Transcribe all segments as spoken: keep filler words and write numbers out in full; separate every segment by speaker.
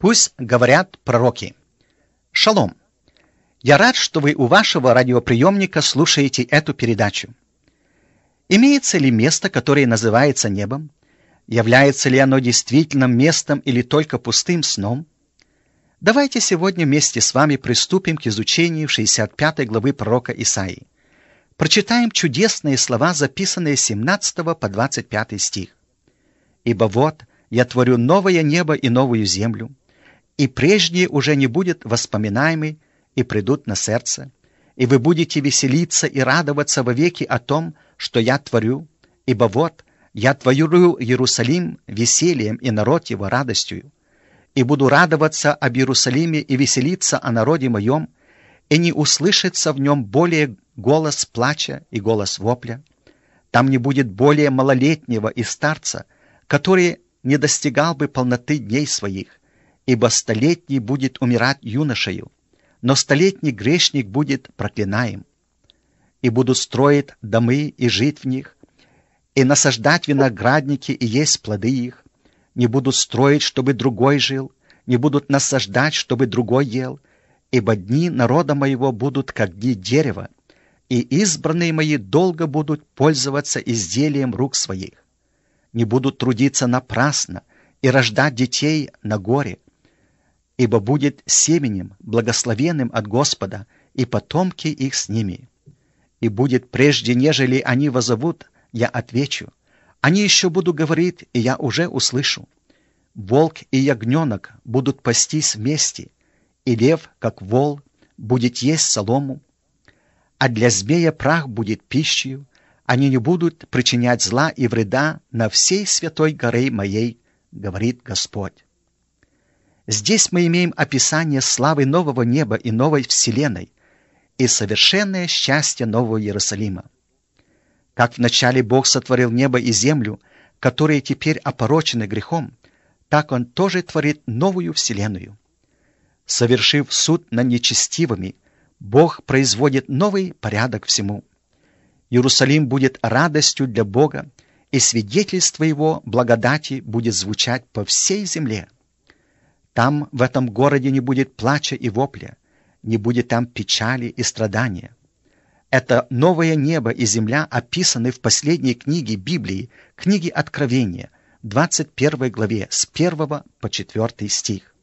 Speaker 1: Пусть говорят пророки. Шалом! Я рад, что вы у вашего радиоприемника слушаете эту передачу. Имеется ли место, которое называется небом? Является ли оно действительным местом или только пустым сном? Давайте сегодня вместе с вами приступим к изучению шестьдесят пятой главы пророка Исаии. Прочитаем чудесные слова, записанные с семнадцатого по двадцать пятый стих. «Ибо вот я творю новое небо и новую землю, и прежние уже не будет воспоминаемы и придут на сердце, и вы будете веселиться и радоваться вовеки о том, что я творю, ибо вот я творю Иерусалим весельем и народ его радостью, и буду радоваться об Иерусалиме и веселиться о народе моем, и не услышится в нем более голос плача и голос вопля. Там не будет более малолетнего и старца, который не достигал бы полноты дней своих, ибо столетний будет умирать юношею, но столетний грешник будет проклинаем. И будут строить домы и жить в них, и насаждать виноградники и есть плоды их. Не будут строить, чтобы другой жил, не будут насаждать, чтобы другой ел, ибо дни народа моего будут, как дни дерева, и избранные мои долго будут пользоваться изделием рук своих. Не будут трудиться напрасно и рождать детей на горе, ибо будет семенем, благословенным от Господа, и потомки их с ними. И будет прежде, нежели они возовут, я отвечу. Они еще будут говорить, и я уже услышу. Волк и ягненок будут пастись вместе, и лев, как вол, будет есть солому. А для змея прах будет пищей, они не будут причинять зла и вреда на всей святой горе моей, говорит Господь. Здесь мы имеем описание славы нового неба и новой вселенной и совершенное счастье нового Иерусалима. Как вначале Бог сотворил небо и землю, которые теперь опорочены грехом, так Он тоже творит новую вселенную. Совершив суд над нечестивыми, Бог производит новый порядок всему. Иерусалим будет радостью для Бога, и свидетельство Его благодати будет звучать по всей земле. Там, в этом городе, не будет плача и вопля, не будет там печали и страдания. Это новое небо и земля описаны в последней книге Библии, книге Откровения, двадцать первой главе, с первого по четвертый стих.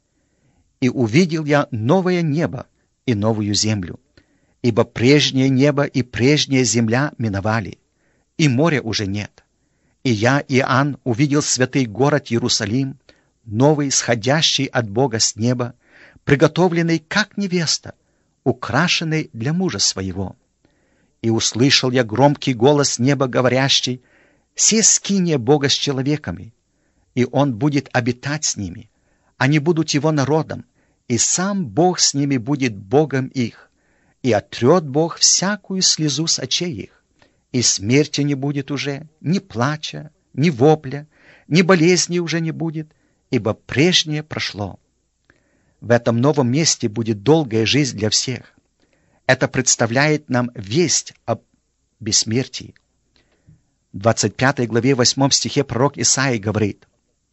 Speaker 1: «И увидел я новое небо и новую землю, ибо прежнее небо и прежняя земля миновали, и моря уже нет. И я, Иоанн, увидел святый город Иерусалим, новый, сходящий от Бога с неба, приготовленный как невеста, украшенный для мужа своего. И услышал я громкий голос неба, говорящий: «Се скиния Бога с человеками, и Он будет обитать с ними, они будут Его народом, и сам Бог с ними будет Богом их, и отрет Бог всякую слезу с очей их, и смерти не будет уже, ни плача, ни вопля, ни болезни уже не будет, ибо прежнее прошло». В этом новом месте будет долгая жизнь для всех. Это представляет нам весть об бессмертии. В двадцать пятой главе восьмом стихе пророк Исаия говорит: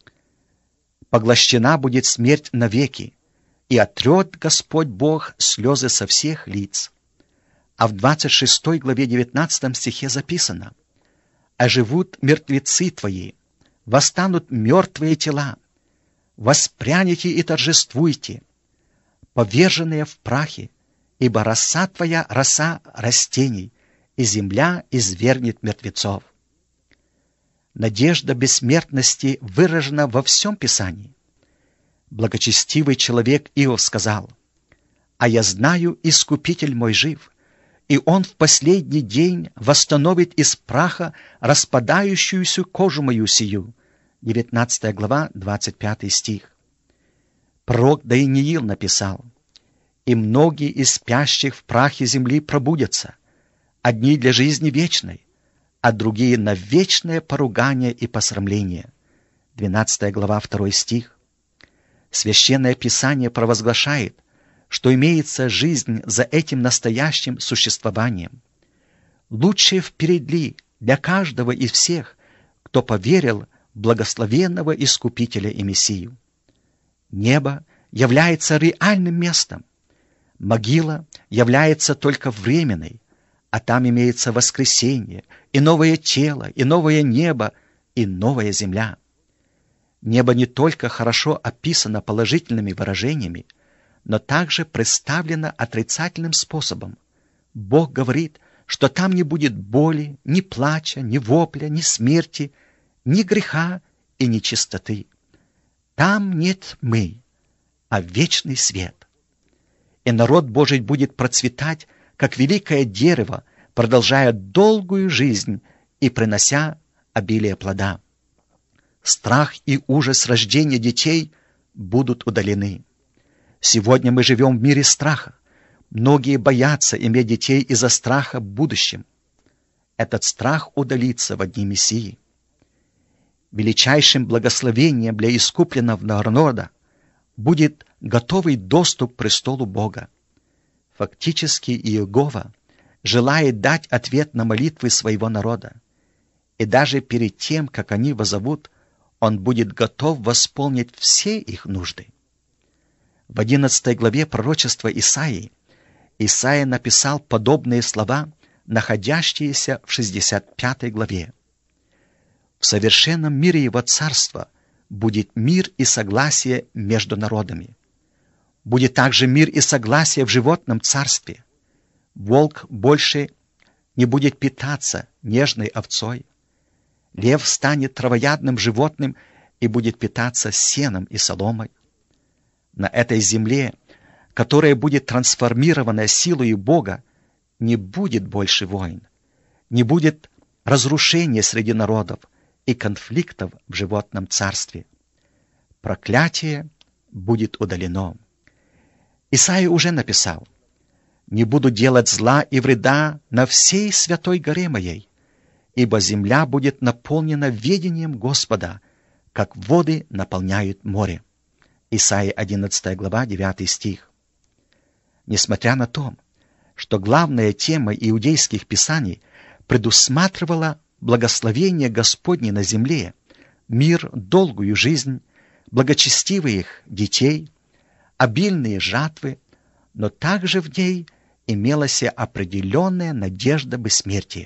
Speaker 1: «Поглощена будет смерть навеки, и отрет Господь Бог слезы со всех лиц». А в двадцать шестой главе девятнадцатом стихе записано: «Оживут мертвецы твои, восстанут мертвые тела, воспрянете и торжествуйте, поверженные в прахе, ибо роса твоя — роса растений, и земля извергнет мертвецов». Надежда бессмертности выражена во всем Писании. Благочестивый человек Иов сказал: «А я знаю, Искупитель мой жив, и Он в последний день восстановит из праха распадающуюся кожу мою сию». девятнадцатая глава, двадцать пятый стих. Пророк Даниил написал: «И многие из спящих в прахе земли пробудятся, одни для жизни вечной, а другие на вечное поругание и посрамление». двенадцатая глава, второй стих. Священное Писание провозглашает, что имеется жизнь за этим настоящим существованием. Лучшее впереди для каждого из всех, кто поверил в благословенного Искупителя и Мессию. Небо является реальным местом. Могила является только временной, а там имеется воскресение, и новое тело, и новое небо, и новая земля. Небо не только хорошо описано положительными выражениями, но также представлено отрицательным способом. Бог говорит, что там не будет боли, ни плача, ни вопля, ни смерти, ни греха и ни чистоты. Там нет тьмы, а вечный свет. И народ Божий будет процветать, как великое дерево, продолжая долгую жизнь и принося обилие плода. Страх и ужас рождения детей будут удалены. Сегодня мы живем в мире страха. Многие боятся иметь детей из-за страха в будущем. Этот страх удалится в дни Мессии. Величайшим благословением для искупленного народа будет готовый доступ к престолу Бога. Фактически Иегова желает дать ответ на молитвы своего народа. И даже перед тем, как они воззовут, Он будет готов восполнить все их нужды. В одиннадцатой главе пророчества Исаии Исаия написал подобные слова, находящиеся в шестьдесят пятой главе. «В совершенном мире Его царства будет мир и согласие между народами. Будет также мир и согласие в животном царстве. Волк больше не будет питаться нежной овцой. Лев станет травоядным животным и будет питаться сеном и соломой. На этой земле, которая будет трансформирована силой Бога, не будет больше войн, не будет разрушения среди народов и конфликтов в животном царстве. Проклятие будет удалено». Исаия уже написал: «Не буду делать зла и вреда на всей святой горе моей, ибо земля будет наполнена ведением Господа, как воды наполняют море». Исаия одиннадцатая глава, девятый стих. Несмотря на то, что главная тема иудейских писаний предусматривала благословение Господне на земле, мир, долгую жизнь, благочестивых детей, обильные жатвы, но также в ней имелась определенная надежда бессмертия.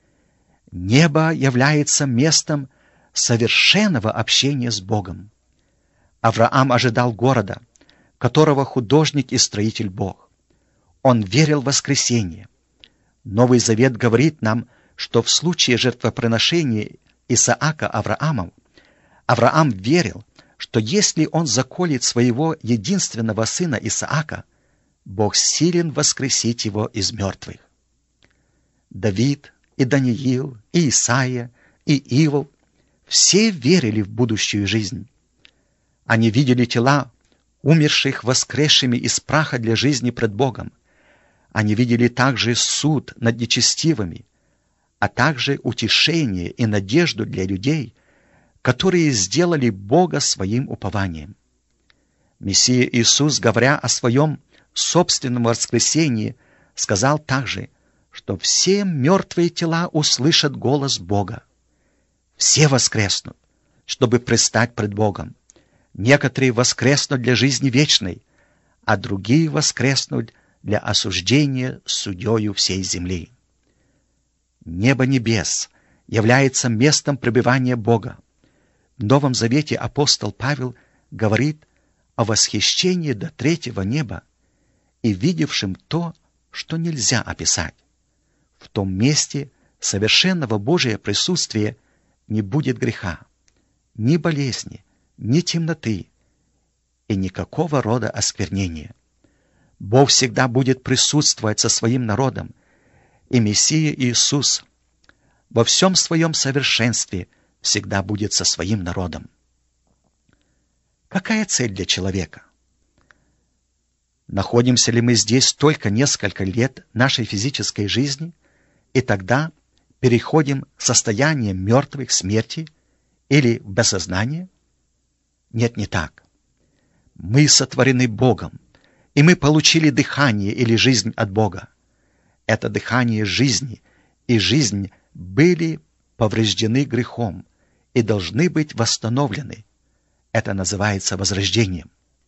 Speaker 1: Небо является местом совершенного общения с Богом. Авраам ожидал города, которого художник и строитель Бог. Он верил в воскресение. Новый Завет говорит нам, что в случае жертвоприношения Исаака Авраамом, Авраам верил, что если он заколет своего единственного сына Исаака, Бог силен воскресить его из мертвых. Давид и Даниил, и Исаия, и Иов все верили в будущую жизнь. Они видели тела умерших воскресшими из праха для жизни пред Богом. Они видели также суд над нечестивыми, а также утешение и надежду для людей, которые сделали Бога своим упованием. Мессия Иисус, говоря о своем собственном воскресении, сказал также, что все мертвые тела услышат голос Бога. Все воскреснут, чтобы предстать пред Богом. Некоторые воскреснут для жизни вечной, а другие воскреснут для осуждения судьею всей земли. Небо небес является местом пребывания Бога. В Новом Завете апостол Павел говорит о восхищении до третьего неба и видевшим то, что нельзя описать. В том месте совершенного Божия присутствия не будет греха, ни болезни, ни темноты и никакого рода осквернения. Бог всегда будет присутствовать со своим народом, и Мессия Иисус во всем своем совершенстве всегда будет со своим народом. Какая цель для человека? Находимся ли мы здесь только несколько лет нашей физической жизни, и тогда переходим в состояние мертвых смерти или в бессознание? Нет, не так. Мы сотворены Богом, и мы получили дыхание или жизнь от Бога. Это дыхание жизни и жизнь были повреждены грехом и должны быть восстановлены. Это называется возрождением.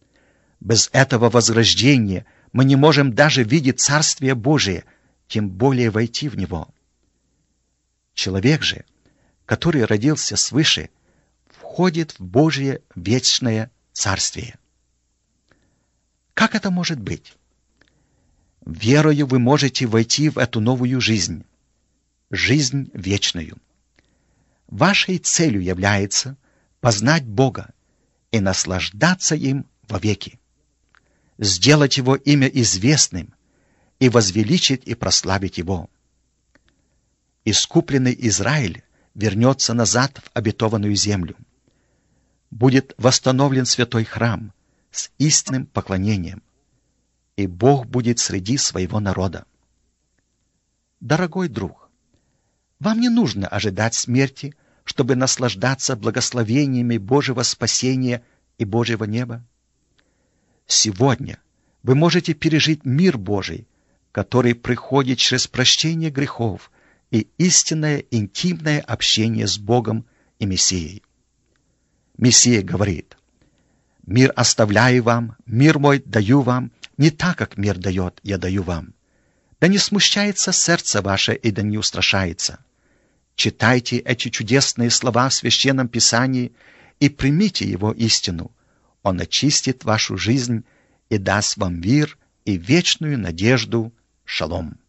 Speaker 1: Без этого возрождения мы не можем даже видеть Царствие Божие, тем более войти в него. Человек же, который родился свыше, входит в Божье вечное Царствие. Как это может быть? Верою вы можете войти в эту новую жизнь, жизнь вечную. Вашей целью является познать Бога и наслаждаться им вовеки, сделать Его имя известным и возвеличить и прославить Его. Искупленный Израиль вернется назад в обетованную землю. Будет восстановлен святой храм с истинным поклонением, и Бог будет среди своего народа. Дорогой друг, вам не нужно ожидать смерти, чтобы наслаждаться благословениями Божьего спасения и Божьего неба. Сегодня вы можете пережить мир Божий, который приходит через прощение грехов и истинное интимное общение с Богом и Мессией. Мессия говорит: «Мир оставляю вам, мир мой даю вам, не так, как мир дает, я даю вам. Да не смущается сердце ваше и да не устрашается. Читайте эти чудесные слова в Священном Писании и примите его истину. Он очистит вашу жизнь и даст вам мир и вечную надежду. Шалом».